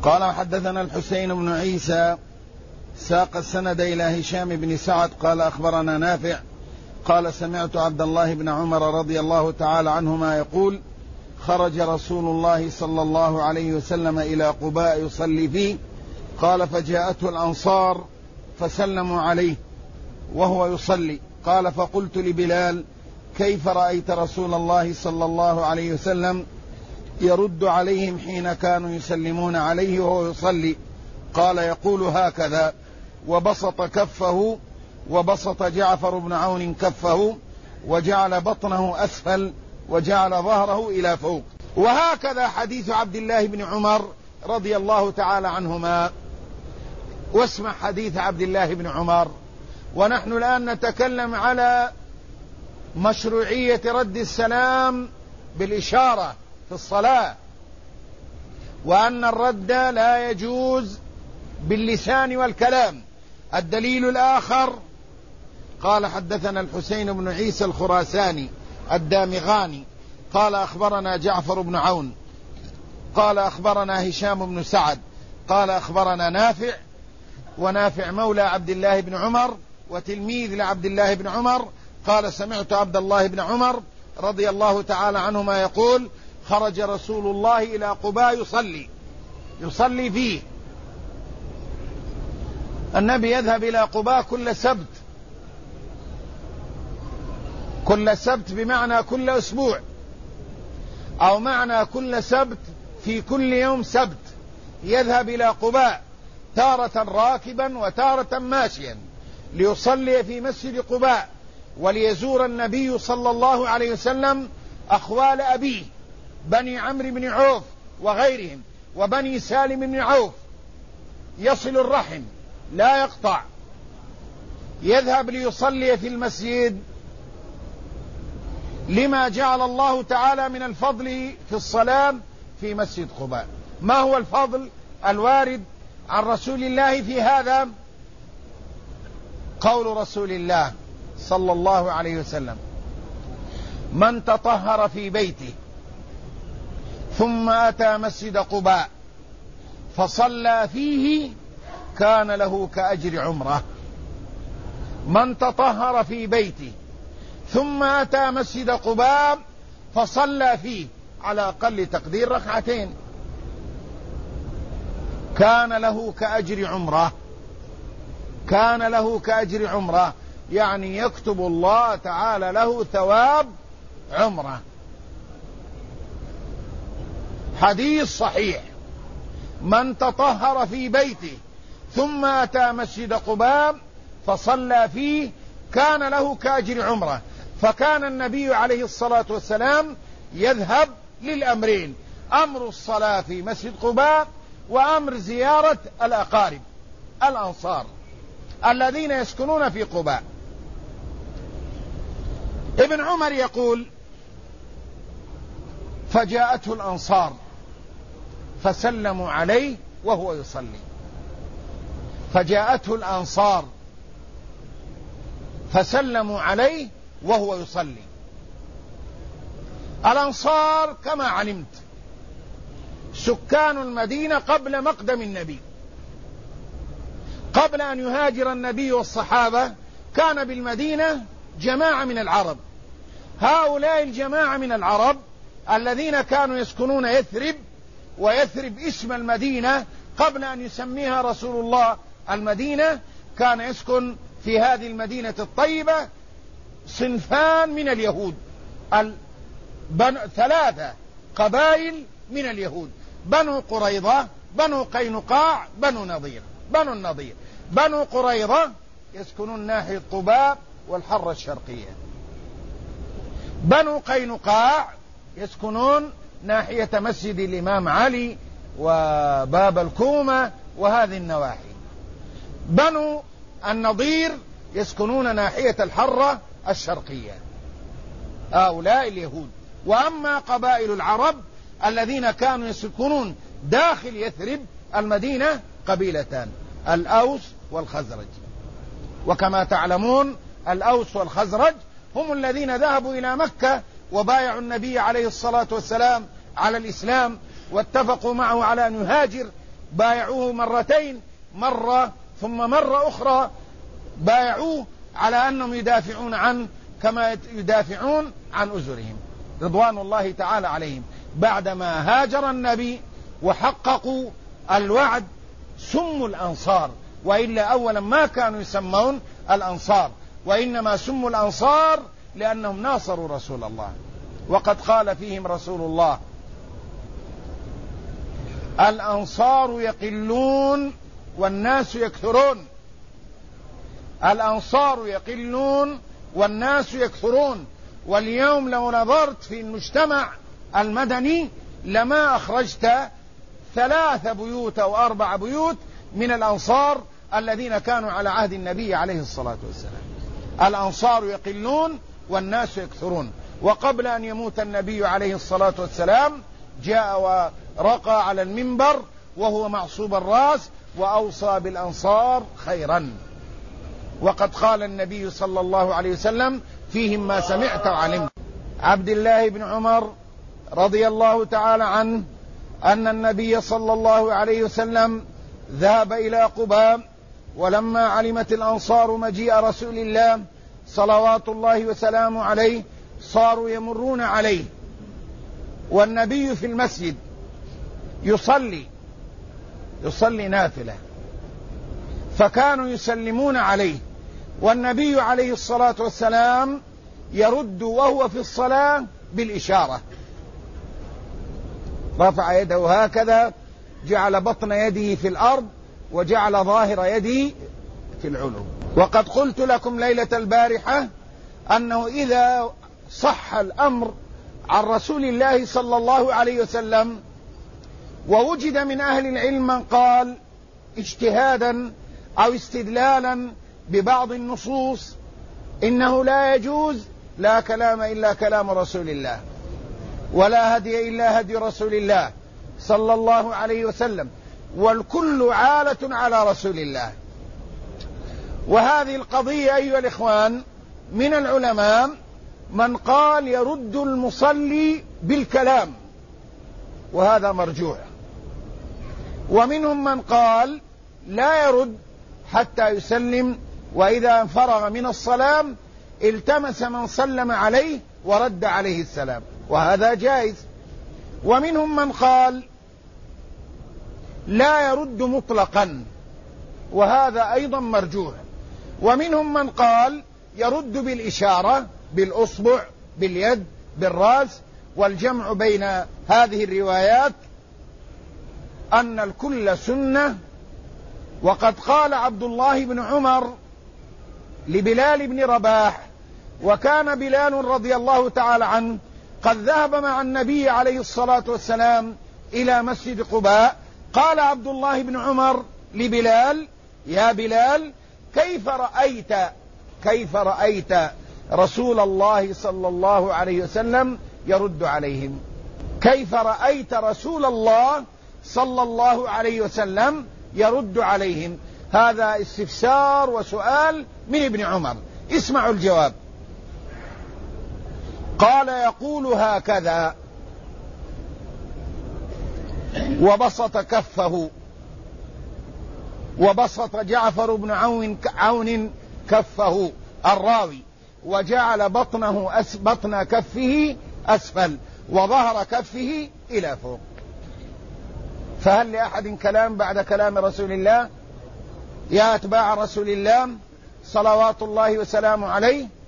قال حدثنا الحسين بن عيسى ساق السند إلى هشام بن سعد قال أخبرنا نافع قال سمعت عبد الله بن عمر رضي الله تعالى عنهما يقول خرج رسول الله صلى الله عليه وسلم إلى قباء يصلي فيه قال فجاءته الأنصار فسلموا عليه وهو يصلي قال فقلت لبلال كيف رأيت رسول الله صلى الله عليه وسلم يرد عليهم حين كانوا يسلمون عليه وهو يصلي؟ قال يقول هكذا، وبسط كفه وبسط جعفر بن عون كفه وجعل بطنه أسفل وجعل ظهره إلى فوق. وهكذا حديث عبد الله بن عمر رضي الله تعالى عنهما. واسمع حديث عبد الله بن عمر. ونحن الآن نتكلم على مشروعية رد السلام بالإشارة في الصلاة، وأن الرد لا يجوز باللسان والكلام. الدليل الآخر قال حدثنا الحسين بن عيسى الخراساني الدامغاني قال أخبرنا جعفر بن عون قال أخبرنا هشام بن سعد قال أخبرنا نافع، ونافع مولى عبد الله بن عمر وتلميذ لعبد الله بن عمر قال سمعت عبد الله بن عمر رضي الله تعالى عنهما يقول خرج رسول الله إلى قباء يصلي فيه. النبي يذهب إلى قباء كل سبت بمعنى كل أسبوع، أو معنى كل سبت في كل يوم سبت يذهب إلى قباء، تارة راكبا وتارة ماشيا، ليصلي في مسجد قباء وليزور النبي صلى الله عليه وسلم أخوال أبيه بني عمرو بن عوف وغيرهم وبني سالم بن عوف، يصل الرحم لا يقطع. يذهب ليصلي في المسجد لما جعل الله تعالى من الفضل في الصلاة في مسجد قباء. ما هو الفضل الوارد عن رسول الله في هذا؟ قول رسول الله صلى الله عليه وسلم من تطهر في بيته ثم أتى مسجد قباء فصلى فيه كان له كأجر عمره. من تطهر في بيته ثم أتى مسجد قباء فصلى فيه على أقل تقدير ركعتين كان له كأجر عمره. كان له كأجر عمره، يعني يكتب الله تعالى له ثواب عمره. حديث صحيح. من تطهر في بيته ثم أتى مسجد قباء فصلى فيه كان له كأجر عمره. فكان النبي عليه الصلاة والسلام يذهب للأمرين: أمر الصلاة في مسجد قباء وأمر زيارة الأقارب الأنصار الذين يسكنون في قباء. ابن عمر يقول فجاءته الأنصار فسلموا عليه وهو يصلي. فجاءته الأنصار فسلموا عليه وهو يصلي. الأنصار كما علمت سكان المدينة قبل مقدم النبي، قبل أن يهاجر النبي والصحابة كان بالمدينة جماعة من العرب. هؤلاء الجماعة من العرب الذين كانوا يسكنون يثرب، ويثرب اسم المدينة قبل أن يسميها رسول الله المدينة، كان يسكن في هذه المدينة الطيبة صنفان من اليهود، 3 قبائل من اليهود: بنو قريظة، بنو قينقاع، بنو النضير. بنو قريظة يسكنون ناحية قباء والحرة الشرقية. بنو قينقاع يسكنون ناحية مسجد الإمام علي وباب الكومة وهذه النواحي. بنو النضير يسكنون ناحية الحرة الشرقية. هؤلاء اليهود. وأما قبائل العرب الذين كانوا يسكنون داخل يثرب المدينة قبيلتان: الأوس والخزرج. وكما تعلمون الأوس والخزرج هم الذين ذهبوا إلى مكة وبايعوا النبي عليه الصلاة والسلام على الإسلام، واتفقوا معه على أن يهاجر بايعوه مرتين، مرة ثم مرة أخرى بايعوه على أنهم يدافعون عنه كما يدافعون عن أزرهم رضوان الله تعالى عليهم. بعدما هاجر النبي وحققوا الوعد سموا الأنصار، وإلا أولا ما كانوا يسمون الأنصار، وإنما سموا الأنصار لأنهم ناصروا رسول الله. وقد قال فيهم رسول الله: الأنصار يقلون والناس يكثرون. الأنصار يقلون والناس يكثرون. واليوم لو نظرت في المجتمع المدني لما أخرجت 3 بيوت أو 4 بيوت من الأنصار الذين كانوا على عهد النبي عليه الصلاة والسلام. الأنصار يقلون والناس يكثرون. وقبل أن يموت النبي عليه الصلاة والسلام جاء ورقى على المنبر وهو معصوب الرأس وأوصى بالأنصار خيرا. وقد قال النبي صلى الله عليه وسلم: فيهم ما سمعت وعلمت. عبد الله بن عمر رضي الله تعالى عنه أن النبي صلى الله عليه وسلم ذهب إلى قباء، ولما علمت الأنصار مجيء رسول الله صلوات الله وسلامه عليه صاروا يمرون عليه والنبي في المسجد يصلي نافلة، فكانوا يسلمون عليه والنبي عليه الصلاة والسلام يرد وهو في الصلاة بالإشارة، رفع يده هكذا، جعل بطن يده في الأرض وجعل ظاهر يده في العلو. وقد قلت لكم ليلة البارحة أنه إذا صح الأمر عن رسول الله صلى الله عليه وسلم ووجد من أهل العلم من قال اجتهادا أو استدلالا ببعض النصوص إنه لا يجوز، لا كلام إلا كلام رسول الله، ولا هدي إلا هدي رسول الله صلى الله عليه وسلم، والكل عالة على رسول الله. وهذه القضية أيها الإخوان من العلماء من قال يرد المصلي بالكلام، وهذا مرجوح، ومنهم من قال لا يرد حتى يسلم، وإذا فرغ من الصلاة التمس من سلم عليه ورد عليه السلام، وهذا جائز. ومنهم من قال لا يرد مطلقا، وهذا أيضا مرجوح. ومنهم من قال يرد بالإشارة، بالأصبع، باليد، بالرأس. والجمع بين هذه الروايات أن الكل سنة. وقد قال عبد الله بن عمر لبلال بن رباح، وكان بلال رضي الله تعالى عنه قد ذهب مع النبي عليه الصلاة والسلام إلى مسجد قباء، قال عبد الله بن عمر لبلال: يا بلال كيف رأيت رسول الله صلى الله عليه وسلم يرد عليهم؟ كيف رأيت رسول الله صلى الله عليه وسلم يرد عليهم؟ هذا استفسار وسؤال من ابن عمر. اسمعوا الجواب. قال: يقول هكذا، وبسط كفه، وبسط جعفر بن عون كفه الراوي، وجعل بطن كفه أسفل وظهر كفه إلى فوق. فهل لأحد كلام بعد كلام رسول الله؟ يا أتباع رسول الله صلوات الله وسلامه عليه،